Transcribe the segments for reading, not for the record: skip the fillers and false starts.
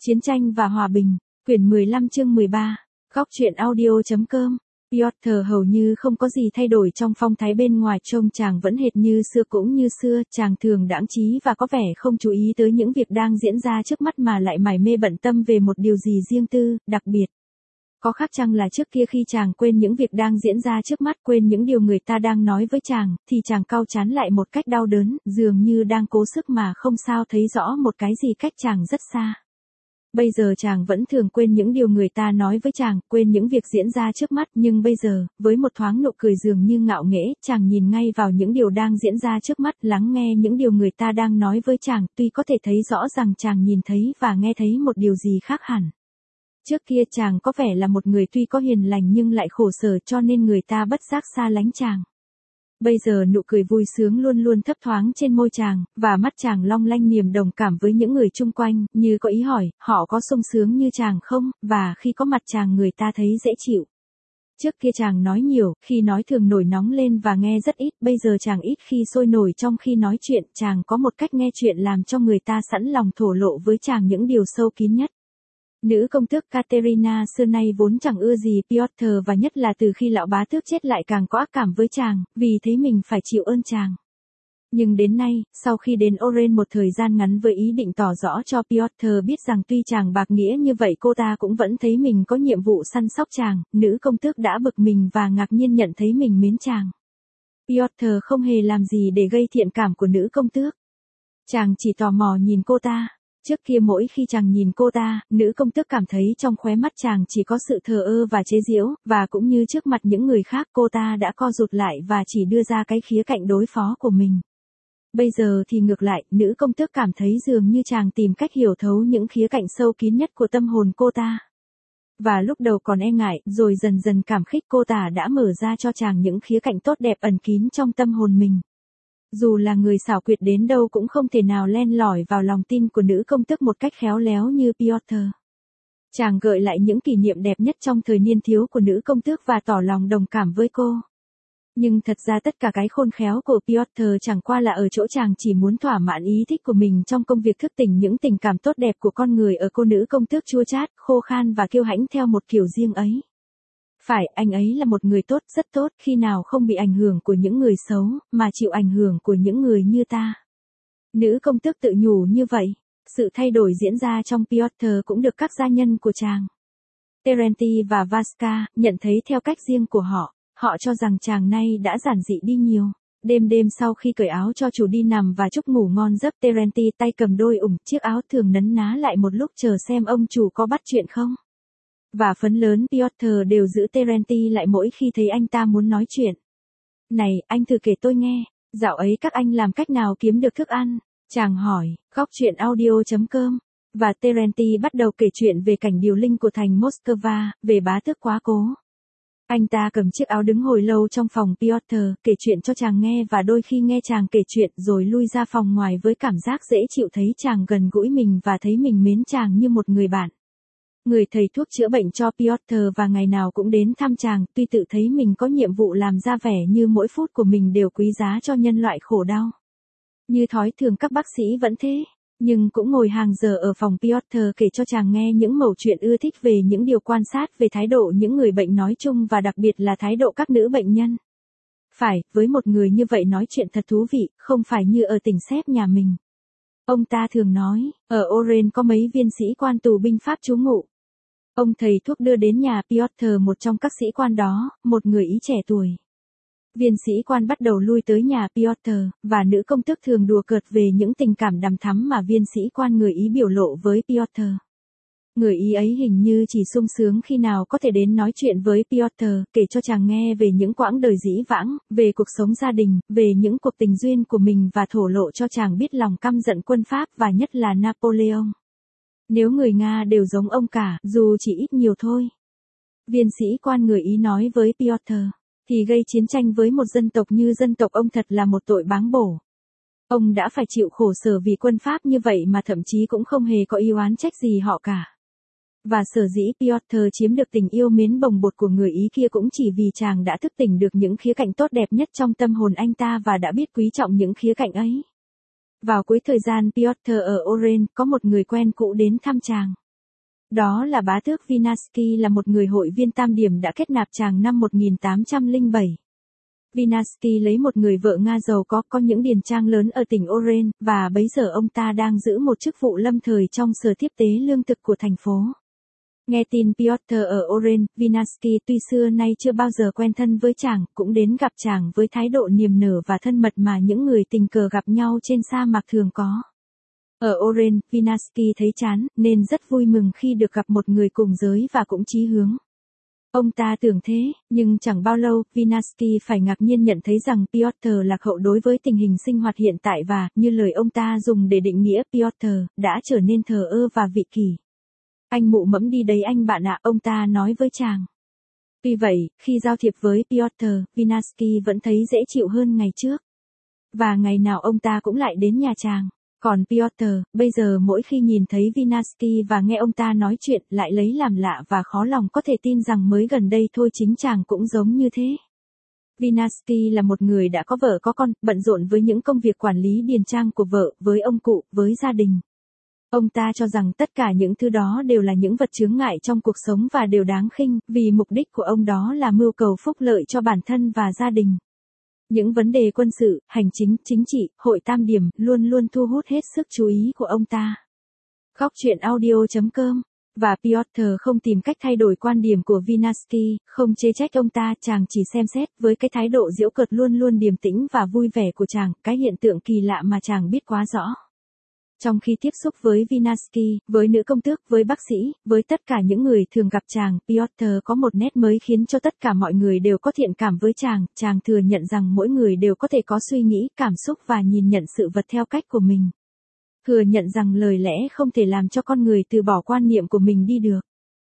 Chiến tranh và hòa bình, quyển 15 chương 13, góc truyện audio.com. Piotr hầu như không có gì thay đổi trong phong thái bên ngoài, trông chàng vẫn hệt như xưa, cũng như xưa, chàng thường đãng trí và có vẻ không chú ý tới những việc đang diễn ra trước mắt mà lại mải mê bận tâm về một điều gì riêng tư, đặc biệt. Có khác chăng là trước kia khi chàng quên những việc đang diễn ra trước mắt, quên những điều người ta đang nói với chàng, thì chàng cau trán lại một cách đau đớn, dường như đang cố sức mà không sao thấy rõ một cái gì cách chàng rất xa. Bây giờ chàng vẫn thường quên những điều người ta nói với chàng, quên những việc diễn ra trước mắt, nhưng bây giờ, với một thoáng nụ cười dường như ngạo nghễ, chàng nhìn ngay vào những điều đang diễn ra trước mắt, lắng nghe những điều người ta đang nói với chàng, tuy có thể thấy rõ rằng chàng nhìn thấy và nghe thấy một điều gì khác hẳn. Trước kia chàng có vẻ là một người tuy có hiền lành nhưng lại khổ sở, cho nên người ta bất giác xa lánh chàng. Bây giờ nụ cười vui sướng luôn luôn thấp thoáng trên môi chàng, và mắt chàng long lanh niềm đồng cảm với những người chung quanh, như có ý hỏi, họ có sung sướng như chàng không, và khi có mặt chàng người ta thấy dễ chịu. Trước kia chàng nói nhiều, khi nói thường nổi nóng lên và nghe rất ít, bây giờ chàng ít khi sôi nổi trong khi nói chuyện, chàng có một cách nghe chuyện làm cho người ta sẵn lòng thổ lộ với chàng những điều sâu kín nhất. Nữ công tước Katerina xưa nay vốn chẳng ưa gì Piotr, và nhất là từ khi lão bá tước chết lại càng có ác cảm với chàng, vì thấy mình phải chịu ơn chàng. Nhưng đến nay, sau khi đến Oren một thời gian ngắn với ý định tỏ rõ cho Piotr biết rằng tuy chàng bạc nghĩa như vậy cô ta cũng vẫn thấy mình có nhiệm vụ săn sóc chàng, nữ công tước đã bực mình và ngạc nhiên nhận thấy mình mến chàng. Piotr không hề làm gì để gây thiện cảm của nữ công tước. Chàng chỉ tò mò nhìn cô ta. Trước kia mỗi khi chàng nhìn cô ta, nữ công tước cảm thấy trong khóe mắt chàng chỉ có sự thờ ơ và chế giễu, và cũng như trước mặt những người khác cô ta đã co rụt lại và chỉ đưa ra cái khía cạnh đối phó của mình. Bây giờ thì ngược lại, nữ công tước cảm thấy dường như chàng tìm cách hiểu thấu những khía cạnh sâu kín nhất của tâm hồn cô ta. Và lúc đầu còn e ngại, rồi dần dần cảm khích cô ta đã mở ra cho chàng những khía cạnh tốt đẹp ẩn kín trong tâm hồn mình. Dù là người xảo quyệt đến đâu cũng không thể nào len lỏi vào lòng tin của nữ công tước một cách khéo léo như Piotr. Chàng gợi lại những kỷ niệm đẹp nhất trong thời niên thiếu của nữ công tước và tỏ lòng đồng cảm với cô. Nhưng thật ra tất cả cái khôn khéo của Piotr chẳng qua là ở chỗ chàng chỉ muốn thỏa mãn ý thích của mình trong công việc thức tỉnh những tình cảm tốt đẹp của con người ở cô nữ công tước chua chát, khô khan và kiêu hãnh theo một kiểu riêng ấy. Phải, anh ấy là một người tốt, rất tốt, khi nào không bị ảnh hưởng của những người xấu, mà chịu ảnh hưởng của những người như ta. Nữ công tước tự nhủ như vậy. Sự thay đổi diễn ra trong Piotr cũng được các gia nhân của chàng, Terenti và Vaska, nhận thấy theo cách riêng của họ. Họ cho rằng chàng nay đã giản dị đi nhiều. Đêm sau khi cởi áo cho chủ đi nằm và chúc ngủ ngon giấc, Terenti tay cầm đôi chiếc áo thường nấn ná lại một lúc chờ xem ông chủ có bắt chuyện không. Và phấn lớn Piotr đều giữ Terenti lại mỗi khi thấy anh ta muốn nói chuyện. Này, anh thử kể tôi nghe, dạo ấy các anh làm cách nào kiếm được thức ăn? Chàng hỏi, góc truyện audio.com. Và Terenti bắt đầu kể chuyện về cảnh điều linh của thành Moscow, về bá tước quá cố. Anh ta cầm chiếc áo đứng hồi lâu trong phòng Piotr, kể chuyện cho chàng nghe và đôi khi nghe chàng kể chuyện rồi lui ra phòng ngoài với cảm giác dễ chịu thấy chàng gần gũi mình và thấy mình mến chàng như một người bạn. Người thầy thuốc chữa bệnh cho Piotr và ngày nào cũng đến thăm chàng, tuy tự thấy mình có nhiệm vụ làm ra vẻ như mỗi phút của mình đều quý giá cho nhân loại khổ đau. Như thói thường các bác sĩ vẫn thế, nhưng cũng ngồi hàng giờ ở phòng Piotr kể cho chàng nghe những mẩu chuyện ưa thích về những điều quan sát về thái độ những người bệnh nói chung và đặc biệt là thái độ các nữ bệnh nhân. Phải, với một người như vậy nói chuyện thật thú vị, không phải như ở tỉnh Séc nhà mình. Ông ta thường nói, ở Oren có mấy viên sĩ quan tù binh Pháp trú ngụ. Ông thầy thuốc đưa đến nhà Piotr một trong các sĩ quan đó, một người Ý trẻ tuổi. Viên sĩ quan bắt đầu lui tới nhà Piotr, và nữ công tước thường đùa cợt về những tình cảm đằm thắm mà viên sĩ quan người Ý biểu lộ với Piotr. Người Ý ấy hình như chỉ sung sướng khi nào có thể đến nói chuyện với Piotr, kể cho chàng nghe về những quãng đời dĩ vãng, về cuộc sống gia đình, về những cuộc tình duyên của mình và thổ lộ cho chàng biết lòng căm giận quân Pháp và nhất là Napoleon. Nếu người Nga đều giống ông cả, dù chỉ ít nhiều thôi. Viên sĩ quan người Ý nói với Piotr, thì gây chiến tranh với một dân tộc như dân tộc ông thật là một tội báng bổ. Ông đã phải chịu khổ sở vì quân Pháp như vậy mà thậm chí cũng không hề có yêu oán trách gì họ cả. Và sở dĩ Piotr chiếm được tình yêu mến bồng bột của người Ý kia cũng chỉ vì chàng đã thức tỉnh được những khía cạnh tốt đẹp nhất trong tâm hồn anh ta và đã biết quý trọng những khía cạnh ấy. Vào cuối thời gian Piotr ở Oren, có một người quen cũ đến thăm chàng. Đó là bá tước Vinasky là một người hội viên tam điểm đã kết nạp chàng năm 1807. Vinasky lấy một người vợ Nga giàu có những điền trang lớn ở tỉnh Oren, và bấy giờ ông ta đang giữ một chức vụ lâm thời trong sở tiếp tế lương thực của thành phố. Nghe tin Piotr ở Oren, Vinasky tuy xưa nay chưa bao giờ quen thân với chàng, cũng đến gặp chàng với thái độ niềm nở và thân mật mà những người tình cờ gặp nhau trên sa mạc thường có. Ở Oren, Vinasky thấy chán, nên rất vui mừng khi được gặp một người cùng giới và cũng chí hướng. Ông ta tưởng thế, nhưng chẳng bao lâu, Vinasky phải ngạc nhiên nhận thấy rằng Piotr lạc hậu đối với tình hình sinh hoạt hiện tại và, như lời ông ta dùng để định nghĩa Piotr, đã trở nên thờ ơ và vị kỷ. Anh mụ mẫm đi đấy anh bạn ạ, ông ta nói với chàng. Tuy vậy, khi giao thiệp với Piotr, Vinasky vẫn thấy dễ chịu hơn ngày trước. Và ngày nào ông ta cũng lại đến nhà chàng. Còn Piotr, bây giờ mỗi khi nhìn thấy Vinasky và nghe ông ta nói chuyện lại lấy làm lạ và khó lòng có thể tin rằng mới gần đây thôi chính chàng cũng giống như thế. Vinasky là một người đã có vợ có con, bận rộn với những công việc quản lý điền trang của vợ, với ông cụ, với gia đình. Ông ta cho rằng tất cả những thứ đó đều là những vật chướng ngại trong cuộc sống và đều đáng khinh, vì mục đích của ông đó là mưu cầu phúc lợi cho bản thân và gia đình. Những vấn đề quân sự, hành chính, chính trị, hội tam điểm luôn luôn thu hút hết sức chú ý của ông ta. Góc truyện audio.com. Và Piotr không tìm cách thay đổi quan điểm của Vinasky, không chê trách ông ta, chàng chỉ xem xét với cái thái độ giễu cợt luôn luôn điềm tĩnh và vui vẻ của chàng, cái hiện tượng kỳ lạ mà chàng biết quá rõ. Trong khi tiếp xúc với Vinasky, với nữ công tước, với bác sĩ, với tất cả những người thường gặp chàng, Piotr có một nét mới khiến cho tất cả mọi người đều có thiện cảm với chàng thừa nhận rằng mỗi người đều có thể có suy nghĩ, cảm xúc và nhìn nhận sự vật theo cách của mình. Thừa nhận rằng lời lẽ không thể làm cho con người từ bỏ quan niệm của mình đi được.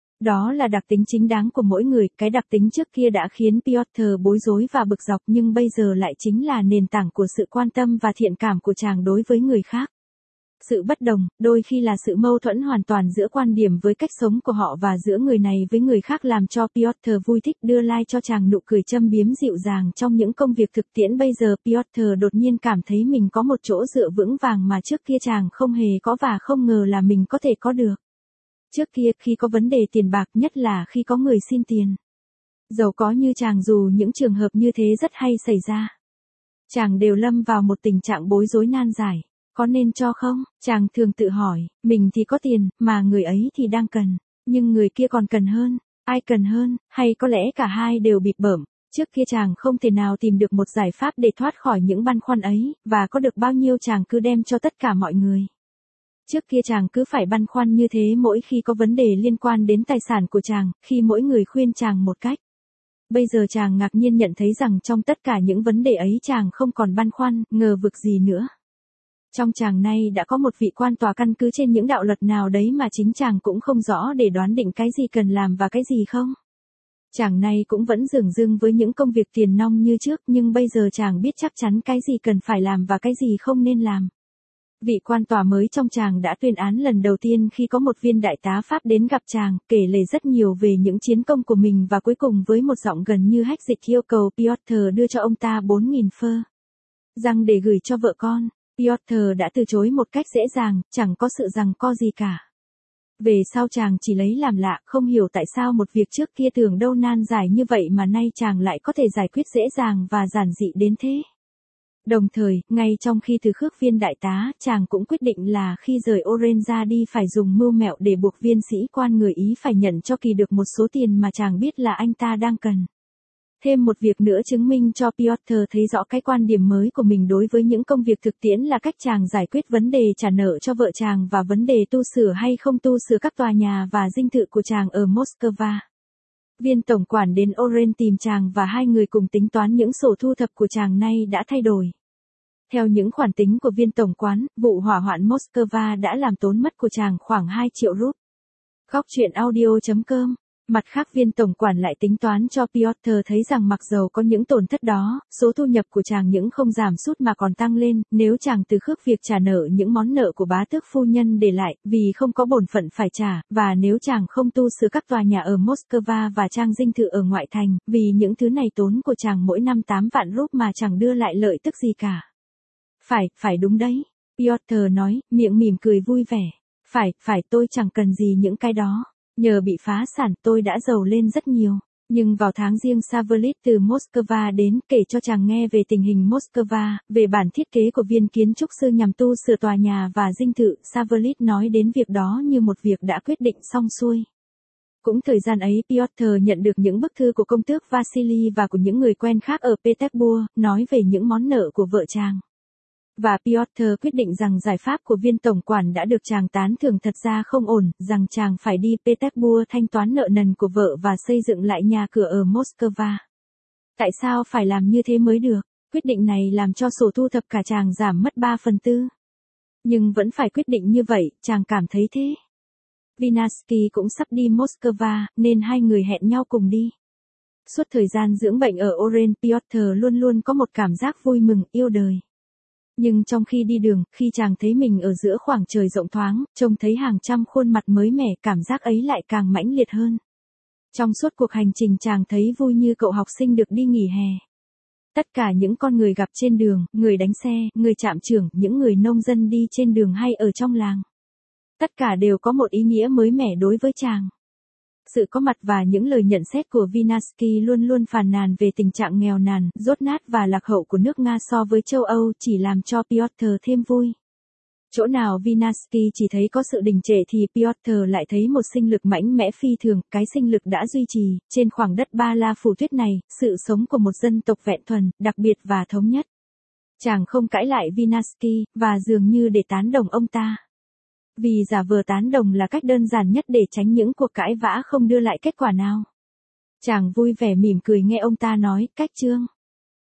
Đó là đặc tính chính đáng của mỗi người, cái đặc tính trước kia đã khiến Piotr bối rối và bực dọc nhưng bây giờ lại chính là nền tảng của sự quan tâm và thiện cảm của chàng đối với người khác. Sự bất đồng, đôi khi là sự mâu thuẫn hoàn toàn giữa quan điểm với cách sống của họ và giữa người này với người khác làm cho Piotr vui thích đưa like cho chàng nụ cười châm biếm dịu dàng trong những công việc thực tiễn. Bây giờ Piotr đột nhiên cảm thấy mình có một chỗ dựa vững vàng mà trước kia chàng không hề có và không ngờ là mình có thể có được. Trước kia khi có vấn đề tiền bạc, nhất là khi có người xin tiền giàu có như chàng, dù những trường hợp như thế rất hay xảy ra, chàng đều lâm vào một tình trạng bối rối nan giải. Có nên cho không? Chàng thường tự hỏi, mình thì có tiền, mà người ấy thì đang cần. Nhưng người kia còn cần hơn. Ai cần hơn, hay có lẽ cả hai đều bịp bợm. Trước kia chàng không thể nào tìm được một giải pháp để thoát khỏi những băn khoăn ấy, và có được bao nhiêu chàng cứ đem cho tất cả mọi người. Trước kia chàng cứ phải băn khoăn như thế mỗi khi có vấn đề liên quan đến tài sản của chàng, khi mỗi người khuyên chàng một cách. Bây giờ chàng ngạc nhiên nhận thấy rằng trong tất cả những vấn đề ấy chàng không còn băn khoăn, ngờ vực gì nữa. Trong chàng nay đã có một vị quan tòa căn cứ trên những đạo luật nào đấy mà chính chàng cũng không rõ để đoán định cái gì cần làm và cái gì không. Chàng nay cũng vẫn dửng dưng với những công việc tiền nong như trước, nhưng bây giờ chàng biết chắc chắn cái gì cần phải làm và cái gì không nên làm. Vị quan tòa mới trong chàng đã tuyên án lần đầu tiên khi có một viên đại tá Pháp đến gặp chàng, kể lể rất nhiều về những chiến công của mình và cuối cùng với một giọng gần như hách dịch yêu cầu Piotr đưa cho ông ta 4.000 phơ răng để gửi cho vợ con. Piotr đã từ chối một cách dễ dàng, chẳng có sự giằng co gì cả. Về sau chàng chỉ lấy làm lạ, không hiểu tại sao một việc trước kia tưởng đâu nan giải như vậy mà nay chàng lại có thể giải quyết dễ dàng và giản dị đến thế. Đồng thời, ngay trong khi từ khước viên đại tá, chàng cũng quyết định là khi rời Oren ra đi phải dùng mưu mẹo để buộc viên sĩ quan người Ý phải nhận cho Kỳ được một số tiền mà chàng biết là anh ta đang cần. Thêm một việc nữa chứng minh cho Piotr thấy rõ cái quan điểm mới của mình đối với những công việc thực tiễn là cách chàng giải quyết vấn đề trả nợ cho vợ chàng và vấn đề tu sửa hay không tu sửa các tòa nhà và dinh thự của chàng ở Moscow. Viên tổng quản đến Oren tìm chàng và hai người cùng tính toán những sổ thu thập của chàng nay đã thay đổi. Theo những khoản tính của viên tổng quán, vụ hỏa hoạn Moscow đã làm tốn mất của chàng khoảng 2 triệu rúp. Góc truyện audio.com. Mặt khác viên tổng quản lại tính toán cho Piotr thấy rằng mặc dầu có những tổn thất đó, số thu nhập của chàng những không giảm sút mà còn tăng lên, nếu chàng từ khước việc trả nợ những món nợ của bá tước phu nhân để lại, vì không có bổn phận phải trả, và nếu chàng không tu sửa các tòa nhà ở Moscow và trang dinh thự ở ngoại thành, vì những thứ này tốn của chàng mỗi năm 8 vạn rúp mà chẳng đưa lại lợi tức gì cả. Phải đúng đấy, Piotr nói, miệng mỉm cười vui vẻ. Phải tôi chẳng cần gì những cái đó. Nhờ bị phá sản tôi đã giàu lên rất nhiều. Nhưng vào tháng Giêng Savlit từ Moscow đến kể cho chàng nghe về tình hình Moscow, về bản thiết kế của viên kiến trúc sư nhằm tu sửa tòa nhà và dinh thự. Savlit nói đến việc đó như một việc đã quyết định xong xuôi. Cũng thời gian ấy Piotr nhận được những bức thư của công tước Vasily và của những người quen khác ở Petersburg, nói về những món nợ của vợ chàng. Và Piotr quyết định rằng giải pháp của viên tổng quản đã được chàng tán thưởng thật ra không ổn, rằng chàng phải đi Petersburg thanh toán nợ nần của vợ và xây dựng lại nhà cửa ở Moscow. Tại sao phải làm như thế mới được? Quyết định này làm cho sổ thu thập cả chàng giảm mất 3/4. Nhưng vẫn phải quyết định như vậy, chàng cảm thấy thế. Vinasky cũng sắp đi Moscow, nên hai người hẹn nhau cùng đi. Suốt thời gian dưỡng bệnh ở Oren, Piotr luôn luôn có một cảm giác vui mừng, yêu đời. Nhưng trong khi đi đường, khi chàng thấy mình ở giữa khoảng trời rộng thoáng, trông thấy hàng trăm khuôn mặt mới mẻ, cảm giác ấy lại càng mãnh liệt hơn. Trong suốt cuộc hành trình chàng thấy vui như cậu học sinh được đi nghỉ hè. Tất cả những con người gặp trên đường, người đánh xe, người trạm trưởng, những người nông dân đi trên đường hay ở trong làng. Tất cả đều có một ý nghĩa mới mẻ đối với chàng. Sự có mặt và những lời nhận xét của Vinasky luôn luôn phàn nàn về tình trạng nghèo nàn, dốt nát và lạc hậu của nước Nga so với châu Âu chỉ làm cho Piotr thêm vui. Chỗ nào Vinasky chỉ thấy có sự đình trệ thì Piotr lại thấy một sinh lực mãnh mẽ phi thường, cái sinh lực đã duy trì, trên khoảng đất Ba La phủ tuyết này, sự sống của một dân tộc vẹn thuần, đặc biệt và thống nhất. Chàng không cãi lại Vinasky, và dường như để tán đồng ông ta. Vì giả vờ tán đồng là cách đơn giản nhất để tránh những cuộc cãi vã không đưa lại kết quả nào. Chàng vui vẻ mỉm cười nghe ông ta nói, cách chương.